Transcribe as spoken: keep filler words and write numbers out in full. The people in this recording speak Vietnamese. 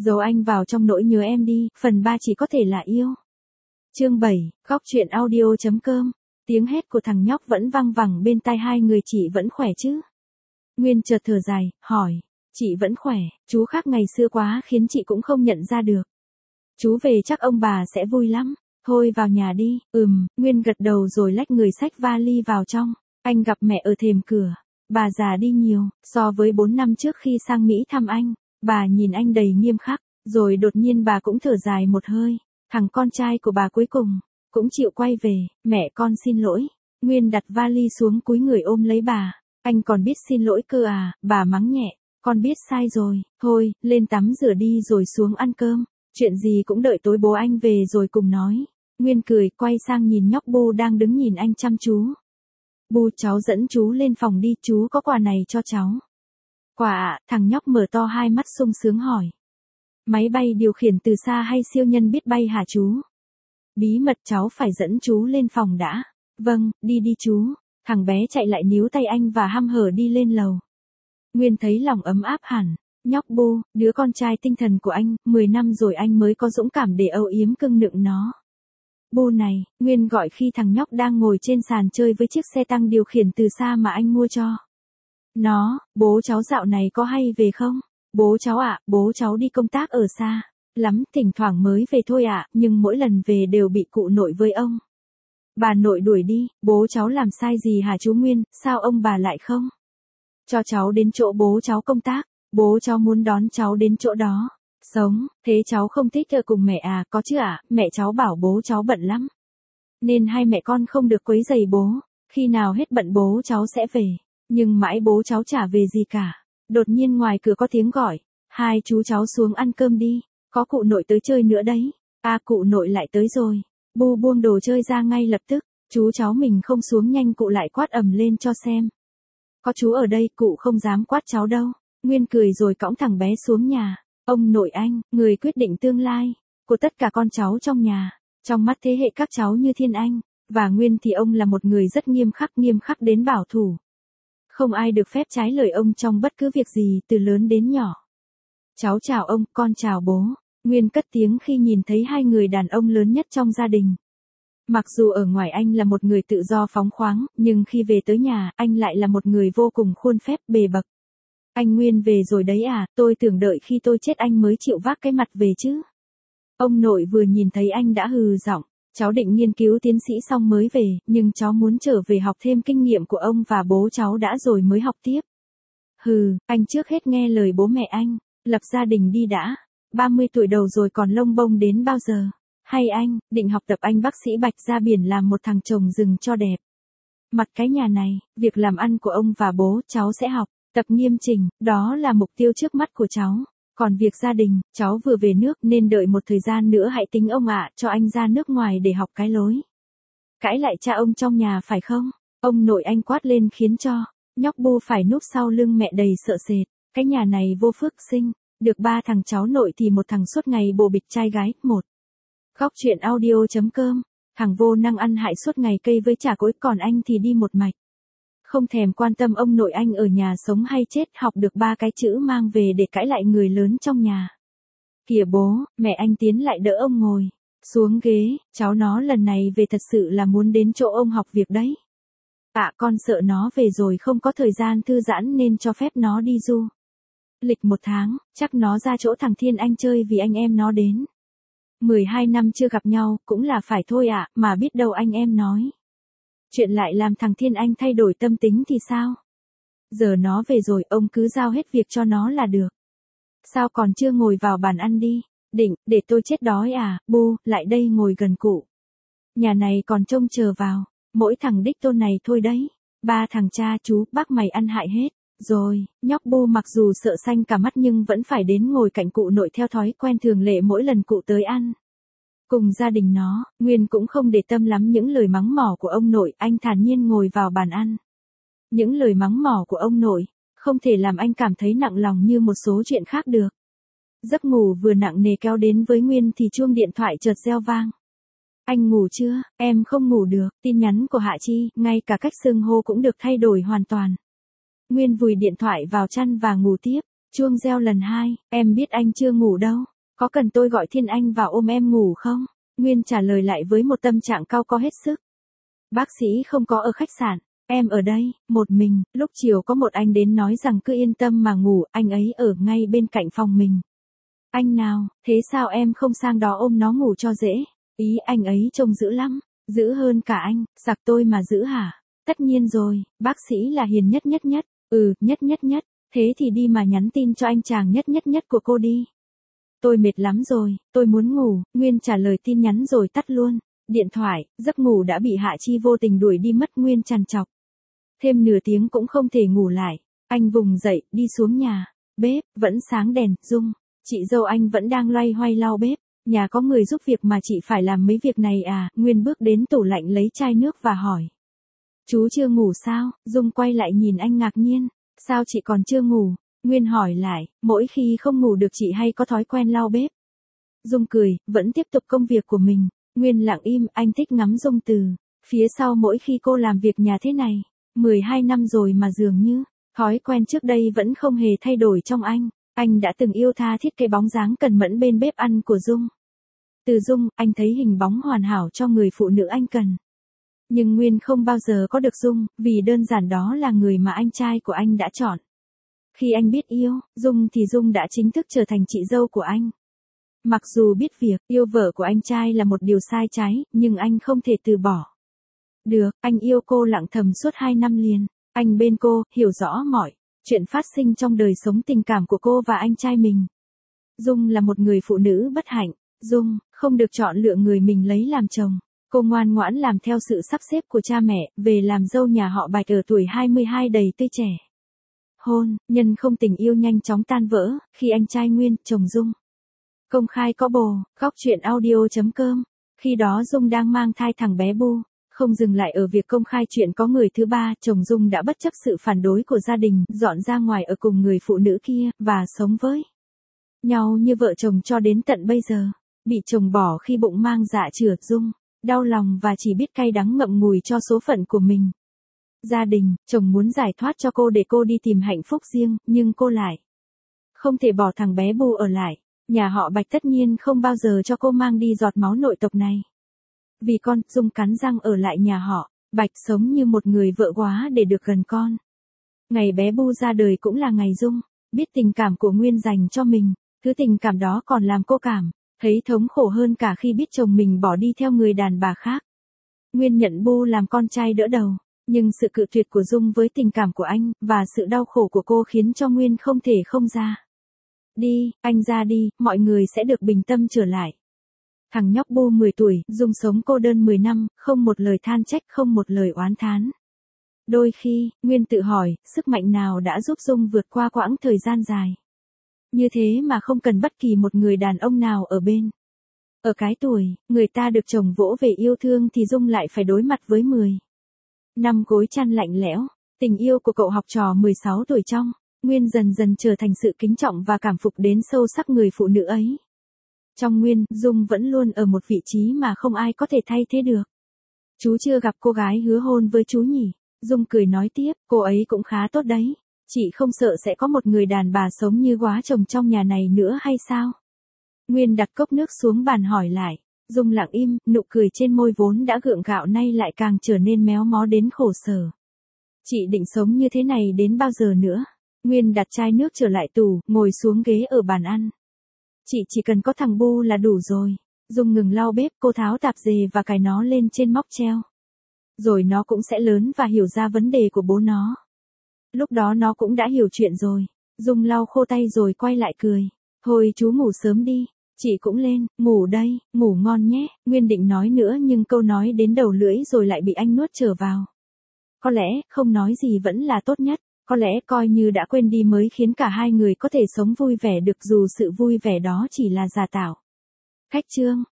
Giấu anh vào trong nỗi nhớ em đi, phần ba chỉ có thể là yêu. Chương bảy, góc truyện audio chấm com. Tiếng hét của thằng nhóc vẫn vang vẳng bên tai hai người. Chị vẫn khỏe chứ? Nguyên chợt thở dài, hỏi. Chị vẫn khỏe, chú khác ngày xưa quá khiến chị cũng không nhận ra được. Chú về chắc ông bà sẽ vui lắm. Thôi vào nhà đi. Ừm, Nguyên gật đầu rồi lách người xách vali vào trong. Anh gặp mẹ ở thềm cửa. Bà già đi nhiều, so với bốn năm trước khi sang Mỹ thăm anh. Bà nhìn anh đầy nghiêm khắc, rồi đột nhiên bà cũng thở dài một hơi. Thằng con trai của bà cuối cùng cũng chịu quay về. Mẹ con xin lỗi. Nguyên đặt vali xuống cúi người ôm lấy bà. Anh còn biết xin lỗi cơ à? Bà mắng nhẹ. Con biết sai rồi, thôi, lên tắm rửa đi rồi xuống ăn cơm. Chuyện gì cũng đợi tối bố anh về rồi cùng nói. Nguyên cười, quay sang nhìn nhóc Bu đang đứng nhìn anh chăm chú. Bu, cháu dẫn chú lên phòng đi, chú có quà này cho cháu. Quà ạ? Thằng nhóc mở to hai mắt sung sướng hỏi. Máy bay điều khiển từ xa hay siêu nhân biết bay hả chú? Bí mật, cháu phải dẫn chú lên phòng đã. Vâng, đi đi chú. Thằng bé chạy lại níu tay anh và hăm hở đi lên lầu. Nguyên thấy lòng ấm áp hẳn. Nhóc Bu, đứa con trai tinh thần của anh, mười năm rồi anh mới có dũng cảm để âu yếm cưng nựng nó. Bu này, Nguyên gọi khi thằng nhóc đang ngồi trên sàn chơi với chiếc xe tăng điều khiển từ xa mà anh mua cho nó. Bố cháu dạo này có hay về không? Bố cháu ạ, à, bố cháu đi công tác ở xa lắm, thỉnh thoảng mới về thôi ạ, à, nhưng mỗi lần về đều bị cụ nội với ông bà nội đuổi đi. Bố cháu làm sai gì hả chú Nguyên, sao ông bà lại không cho cháu đến chỗ bố cháu công tác? Bố cháu muốn đón cháu đến chỗ đó sống, thế cháu không thích ở cùng mẹ à? Có chứ ạ, à, mẹ cháu bảo bố cháu bận lắm, nên hai mẹ con không được quấy rầy bố. Khi nào hết bận bố cháu sẽ về, nhưng mãi bố cháu chả về gì cả. Đột nhiên ngoài cửa có tiếng gọi, hai chú cháu xuống ăn cơm đi, có cụ nội tới chơi nữa đấy. À, cụ nội lại tới rồi. Bu buông đồ chơi ra ngay lập tức, chú cháu mình không xuống nhanh cụ lại quát ầm lên cho xem. Có chú ở đây, cụ không dám quát cháu đâu. Nguyên cười rồi cõng thằng bé xuống nhà. Ông nội anh, người quyết định tương lai của tất cả con cháu trong nhà. Trong mắt thế hệ các cháu như Thiên Anh và Nguyên thì ông là một người rất nghiêm khắc, nghiêm khắc đến bảo thủ. Không ai được phép trái lời ông trong bất cứ việc gì từ lớn đến nhỏ. Cháu chào ông, con chào bố. Nguyên cất tiếng khi nhìn thấy hai người đàn ông lớn nhất trong gia đình. Mặc dù ở ngoài anh là một người tự do phóng khoáng, nhưng khi về tới nhà, anh lại là một người vô cùng khuôn phép, bề bậc. Anh Nguyên về rồi đấy à, tôi tưởng đợi khi tôi chết anh mới chịu vác cái mặt về chứ. Ông nội vừa nhìn thấy anh đã hừ giọng. Cháu định nghiên cứu tiến sĩ xong mới về, nhưng cháu muốn trở về học thêm kinh nghiệm của ông và bố cháu đã rồi mới học tiếp. Hừ, anh trước hết nghe lời bố mẹ anh, lập gia đình đi đã. ba mươi tuổi đầu rồi còn lông bông đến bao giờ? Hay anh, định học tập anh bác sĩ Bạch ra biển làm một thằng chồng rừng cho đẹp. Mặt cái nhà này, việc làm ăn của ông và bố cháu sẽ học, tập nghiêm chỉnh, đó là mục tiêu trước mắt của cháu. Còn việc gia đình, cháu vừa về nước nên đợi một thời gian nữa hãy tính ông ạ, cho anh ra nước ngoài để học cái lối. Cãi lại cha ông trong nhà phải không? Ông nội anh quát lên khiến cho nhóc Bu phải núp sau lưng mẹ đầy sợ sệt. Cái nhà này vô phước sinh, được ba thằng cháu nội thì một thằng suốt ngày bồ bịch trai gái. Một. Góc truyện audio chấm com. Thằng vô năng ăn hại suốt ngày cây với chả cối, còn anh thì đi một mạch. Không thèm quan tâm ông nội anh ở nhà sống hay chết, học được ba cái chữ mang về để cãi lại người lớn trong nhà. Kìa bố, mẹ anh tiến lại đỡ ông ngồi xuống ghế, cháu nó lần này về thật sự là muốn đến chỗ ông học việc đấy. Ạ, à, con sợ nó về rồi không có thời gian thư giãn nên cho phép nó đi du lịch một tháng, chắc nó ra chỗ thằng Thiên Anh chơi vì anh em nó đến. mười hai năm chưa gặp nhau, cũng là phải thôi ạ, à, mà biết đâu anh em nói chuyện lại làm thằng Thiên Anh thay đổi tâm tính thì sao? Giờ nó về rồi, ông cứ giao hết việc cho nó là được. Sao còn chưa ngồi vào bàn ăn đi? Định, để tôi chết đói à? Bu, lại đây ngồi gần cụ. Nhà này còn trông chờ vào mỗi thằng đích tôn này thôi đấy. Ba thằng cha chú, bác mày ăn hại hết rồi. Nhóc Bu mặc dù sợ xanh cả mắt nhưng vẫn phải đến ngồi cạnh cụ nội theo thói quen thường lệ mỗi lần cụ tới ăn cùng gia đình nó. Nguyên cũng không để tâm lắm những lời mắng mỏ của ông nội, anh thản nhiên ngồi vào bàn ăn. Những lời mắng mỏ của ông nội không thể làm anh cảm thấy nặng lòng như một số chuyện khác được. Giấc ngủ vừa nặng nề kéo đến với Nguyên thì chuông điện thoại chợt reo vang. Anh ngủ chưa? Em không ngủ được. Tin nhắn của Hạ Chi, ngay cả cách xưng hô cũng được thay đổi hoàn toàn. Nguyên vùi điện thoại vào chăn và ngủ tiếp. Chuông reo lần hai, em biết anh chưa ngủ đâu. Có cần tôi gọi Thiên Anh vào ôm em ngủ không? Nguyên trả lời lại với một tâm trạng cau có hết sức. Bác sĩ không có ở khách sạn, em ở đây, một mình. Lúc chiều có một anh đến nói rằng cứ yên tâm mà ngủ, anh ấy ở ngay bên cạnh phòng mình. Anh nào, thế sao em không sang đó ôm nó ngủ cho dễ? Ý anh ấy trông dữ lắm, dữ hơn cả anh, sặc tôi mà dữ hả? Tất nhiên rồi, bác sĩ là hiền nhất nhất nhất, ừ, nhất nhất nhất, thế thì đi mà nhắn tin cho anh chàng nhất nhất nhất của cô đi. Tôi mệt lắm rồi, tôi muốn ngủ, Nguyên trả lời tin nhắn rồi tắt luôn. Điện thoại, giấc ngủ đã bị Hạ Chi vô tình đuổi đi mất. Nguyên trằn trọc. Thêm nửa tiếng cũng không thể ngủ lại. Anh vùng dậy, đi xuống nhà. Bếp, vẫn sáng đèn, Dung. Chị dâu anh vẫn đang loay hoay lau bếp. Nhà có người giúp việc mà chị phải làm mấy việc này à? Nguyên bước đến tủ lạnh lấy chai nước và hỏi. Chú chưa ngủ sao? Dung quay lại nhìn anh ngạc nhiên. Sao chị còn chưa ngủ? Nguyên hỏi lại, mỗi khi không ngủ được chị hay có thói quen lau bếp. Dung cười, vẫn tiếp tục công việc của mình. Nguyên lặng im, anh thích ngắm Dung từ phía sau mỗi khi cô làm việc nhà thế này. mười hai năm rồi mà dường như, thói quen trước đây vẫn không hề thay đổi trong anh. Anh đã từng yêu tha thiết cái bóng dáng cần mẫn bên bếp ăn của Dung. Từ Dung, anh thấy hình bóng hoàn hảo cho người phụ nữ anh cần. Nhưng Nguyên không bao giờ có được Dung, vì đơn giản đó là người mà anh trai của anh đã chọn. Khi anh biết yêu, Dung thì Dung đã chính thức trở thành chị dâu của anh. Mặc dù biết việc yêu vợ của anh trai là một điều sai trái, nhưng anh không thể từ bỏ. Được, anh yêu cô lặng thầm suốt hai năm liền. Anh bên cô, hiểu rõ mọi chuyện phát sinh trong đời sống tình cảm của cô và anh trai mình. Dung là một người phụ nữ bất hạnh. Dung, không được chọn lựa người mình lấy làm chồng. Cô ngoan ngoãn làm theo sự sắp xếp của cha mẹ, về làm dâu nhà họ Bạch ở tuổi hai mươi hai đầy tươi trẻ. Hôn, nhân không tình yêu nhanh chóng tan vỡ, khi anh trai Nguyên, chồng Dung, công khai có bồ. Góc truyện audio chấm com. Khi đó Dung đang mang thai thằng bé Bu. Không dừng lại ở việc công khai chuyện có người thứ ba, chồng Dung đã bất chấp sự phản đối của gia đình, dọn ra ngoài ở cùng người phụ nữ kia, và sống với nhau như vợ chồng cho đến tận bây giờ. Bị chồng bỏ khi bụng mang dạ chửa, Dung đau lòng và chỉ biết cay đắng ngậm ngùi cho số phận của mình. Gia đình, chồng muốn giải thoát cho cô để cô đi tìm hạnh phúc riêng, nhưng cô lại không thể bỏ thằng bé Bu ở lại. Nhà họ Bạch tất nhiên không bao giờ cho cô mang đi giọt máu nội tộc này. Vì con, Dung cắn răng ở lại nhà họ Bạch, sống như một người vợ quá để được gần con. Ngày bé Bu ra đời cũng là ngày Dung biết tình cảm của Nguyên dành cho mình. Thứ tình cảm đó còn làm cô cảm thấy thống khổ hơn cả khi biết chồng mình bỏ đi theo người đàn bà khác. Nguyên nhận Bu làm con trai đỡ đầu. Nhưng sự cự tuyệt của Dung với tình cảm của anh, và sự đau khổ của cô khiến cho Nguyên không thể không ra. Đi, anh ra đi, mọi người sẽ được bình tâm trở lại. Thằng nhóc Bu mười tuổi, Dung sống cô đơn mười năm, không một lời than trách, không một lời oán thán. Đôi khi, Nguyên tự hỏi, sức mạnh nào đã giúp Dung vượt qua quãng thời gian dài như thế mà không cần bất kỳ một người đàn ông nào ở bên. Ở cái tuổi, người ta được chồng vỗ về yêu thương thì Dung lại phải đối mặt với mười năm gối chăn lạnh lẽo. Tình yêu của cậu học trò mười sáu tuổi trong Nguyên dần dần trở thành sự kính trọng và cảm phục đến sâu sắc người phụ nữ ấy. Trong Nguyên, Dung vẫn luôn ở một vị trí mà không ai có thể thay thế được. Chú chưa gặp cô gái hứa hôn với chú nhỉ? Dung cười nói tiếp, cô ấy cũng khá tốt đấy. Chị không sợ sẽ có một người đàn bà sống như góa chồng trong nhà này nữa hay sao? Nguyên đặt cốc nước xuống bàn hỏi lại. Dung lặng im, nụ cười trên môi vốn đã gượng gạo nay lại càng trở nên méo mó đến khổ sở. Chị định sống như thế này đến bao giờ nữa? Nguyên đặt chai nước trở lại tủ, ngồi xuống ghế ở bàn ăn. Chị chỉ cần có thằng Bu là đủ rồi. Dung ngừng lau bếp, cô tháo tạp dề và cài nó lên trên móc treo. Rồi nó cũng sẽ lớn và hiểu ra vấn đề của bố nó. Lúc đó nó cũng đã hiểu chuyện rồi. Dung lau khô tay rồi quay lại cười. Thôi chú ngủ sớm đi. Chị cũng lên, ngủ đây, ngủ ngon nhé. Nguyên định nói nữa nhưng câu nói đến đầu lưỡi rồi lại bị anh nuốt trở vào. Có lẽ, không nói gì vẫn là tốt nhất. Có lẽ coi như đã quên đi mới khiến cả hai người có thể sống vui vẻ được dù sự vui vẻ đó chỉ là giả tạo. Khách chương